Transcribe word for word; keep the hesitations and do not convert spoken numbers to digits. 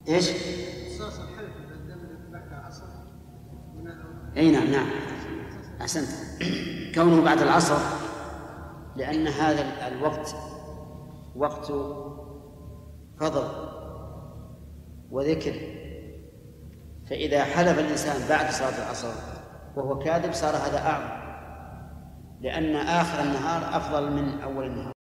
ايش؟ اختصاص الحلف بعد العصر. اي نعم نعم احسنت. كونه بعد العصر لان هذا الوقت وقت فضل وذكر، فاذا حلف الانسان بعد صلاه العصر وهو كاذب صار هذا اعظم، لان اخر النهار افضل من اول النهار.